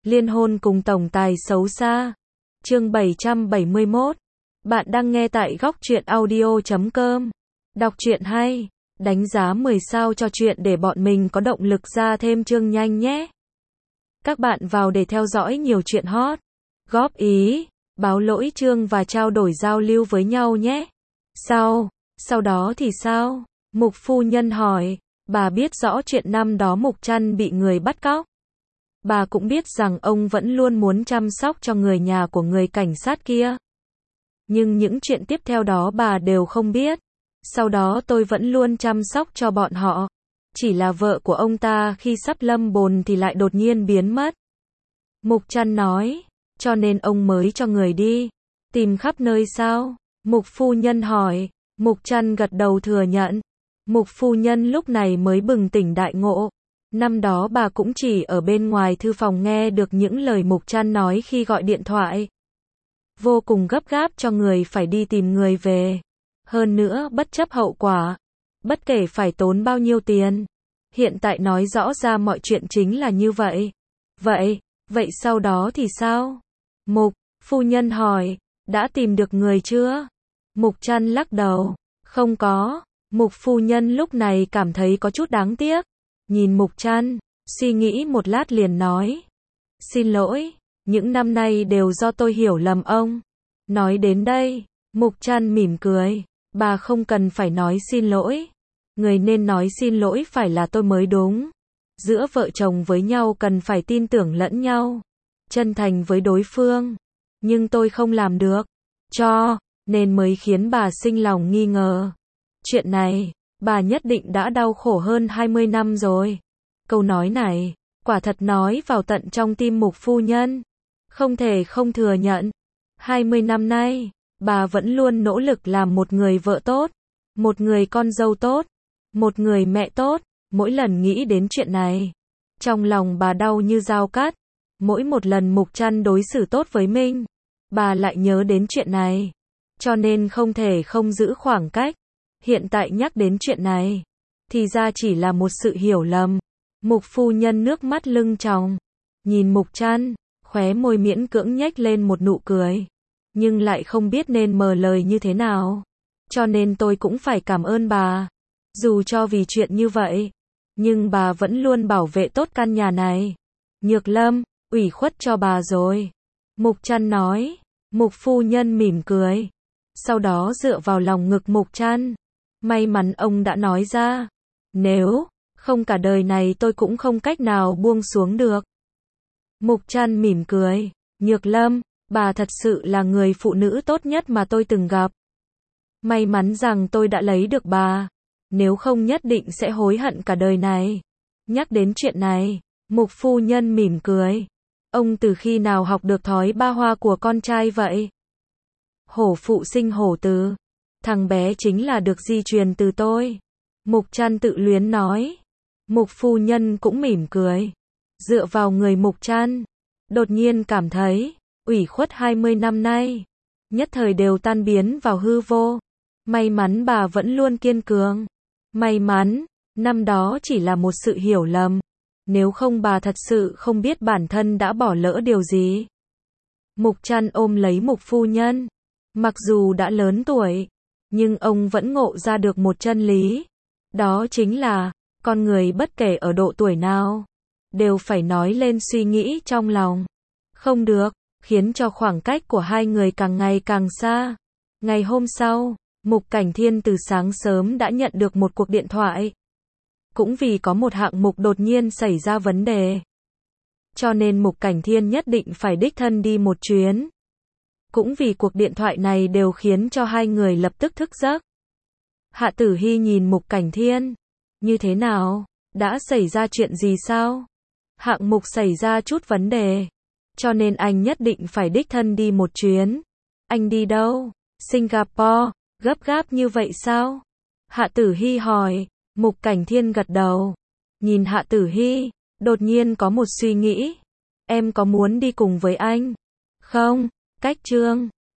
Liên hôn cùng tổng tài xấu xa. Chương 771. Bạn đang nghe tại góc truyện audio.com. Đọc truyện hay, đánh giá 10 sao cho truyện để bọn mình có động lực ra thêm chương nhanh nhé. Các bạn vào để theo dõi nhiều chuyện hot, góp ý, báo lỗi chương và trao đổi giao lưu với nhau nhé. Sau đó thì sao? Mục phu nhân hỏi. Bà biết rõ chuyện năm đó Mục Trăn bị người bắt cóc. Bà cũng biết rằng ông vẫn luôn muốn chăm sóc cho người nhà của người cảnh sát kia. Nhưng những chuyện tiếp theo đó bà đều không biết. Sau đó tôi vẫn luôn chăm sóc cho bọn họ. Chỉ là vợ của ông ta khi sắp lâm bồn thì lại đột nhiên biến mất. Mục Trăn nói. Cho nên ông mới cho người đi tìm khắp nơi sao? Mục phu nhân hỏi. Mục Trăn gật đầu thừa nhận. Mục phu nhân lúc này mới bừng tỉnh đại ngộ. Năm đó bà cũng chỉ ở bên ngoài thư phòng nghe được những lời Mục Trăn nói khi gọi điện thoại. Vô cùng gấp gáp cho người phải đi tìm người về. Hơn nữa bất chấp hậu quả. Bất kể phải tốn bao nhiêu tiền. Hiện tại nói rõ ra mọi chuyện chính là như vậy. Vậy sau đó thì sao? Mục phu nhân hỏi. Đã tìm được người chưa? Mục Trăn lắc đầu. Không có. Mục phu nhân lúc này cảm thấy có chút đáng tiếc. Nhìn Mục Trăn, suy nghĩ một lát liền nói. Xin lỗi, những năm nay đều do tôi hiểu lầm ông. Nói đến đây, Mục Trăn mỉm cười. Bà không cần phải nói xin lỗi. Người nên nói xin lỗi phải là tôi mới đúng. Giữa vợ chồng với nhau cần phải tin tưởng lẫn nhau. Chân thành với đối phương. Nhưng tôi không làm được. Nên mới khiến bà sinh lòng nghi ngờ. Chuyện này, bà nhất định đã đau khổ hơn 20 năm rồi. Câu nói này, quả thật nói vào tận trong tim Mục phu nhân. Không thể không thừa nhận. 20 năm nay, bà vẫn luôn nỗ lực làm một người vợ tốt, một người con dâu tốt, một người mẹ tốt. Mỗi lần nghĩ đến chuyện này, trong lòng bà đau như dao cắt. Mỗi một lần Mục Trăn đối xử tốt với mình, bà lại nhớ đến chuyện này. Cho nên không thể không giữ khoảng cách. Hiện tại nhắc đến chuyện này, thì ra chỉ là một sự hiểu lầm. Mục phu nhân nước mắt lưng tròng, nhìn Mục Trăn, khóe môi miễn cưỡng nhếch lên một nụ cười, nhưng lại không biết nên mở lời như thế nào. Cho nên tôi cũng phải cảm ơn bà. Dù cho vì chuyện như vậy, nhưng bà vẫn luôn bảo vệ tốt căn nhà này. Nhược Lâm, ủy khuất cho bà rồi. Mục Trăn nói. Mục phu nhân mỉm cười. Sau đó dựa vào lòng ngực Mục Trăn. May mắn ông đã nói ra. Nếu không cả đời này tôi cũng không cách nào buông xuống được. Mục Trăn mỉm cười. Nhược Lâm, bà thật sự là người phụ nữ tốt nhất mà tôi từng gặp. May mắn rằng tôi đã lấy được bà. Nếu không nhất định sẽ hối hận cả đời này. Nhắc đến chuyện này, Mục phu nhân mỉm cười. Ông từ khi nào học được thói ba hoa của con trai vậy? Hổ phụ sinh hổ tử. Thằng bé chính là được di truyền từ tôi. Mục Trăn tự luyến nói. Mục phu nhân cũng mỉm cười. Dựa vào người Mục Trăn. Đột nhiên cảm thấy, ủy khuất 20 năm nay. Nhất thời đều tan biến vào hư vô. May mắn bà vẫn luôn kiên cường. May mắn, năm đó chỉ là một sự hiểu lầm. Nếu không bà thật sự không biết bản thân đã bỏ lỡ điều gì. Mục Trăn ôm lấy Mục phu nhân. Mặc dù đã lớn tuổi, nhưng ông vẫn ngộ ra được một chân lý. Đó chính là, con người bất kể ở độ tuổi nào, đều phải nói lên suy nghĩ trong lòng. Không được, khiến cho khoảng cách của hai người càng ngày càng xa. Ngày hôm sau, Mục Cảnh Thiên từ sáng sớm đã nhận được một cuộc điện thoại. Cũng vì có một hạng mục đột nhiên xảy ra vấn đề. Cho nên Mục Cảnh Thiên nhất định phải đích thân đi một chuyến. Cũng vì cuộc điện thoại này đều khiến cho hai người lập tức thức giấc. Hạ Tử Hy nhìn Mục Cảnh Thiên. Như thế nào? Đã xảy ra chuyện gì sao? Hạng mục xảy ra chút vấn đề. Cho nên anh nhất định phải đích thân đi một chuyến. Anh đi đâu? Singapore. Gấp gáp như vậy sao? Hạ Tử Hy hỏi. Mục Cảnh Thiên gật đầu. Nhìn Hạ Tử Hy, đột nhiên có một suy nghĩ. Em có muốn đi cùng với anh? Không, cách chương.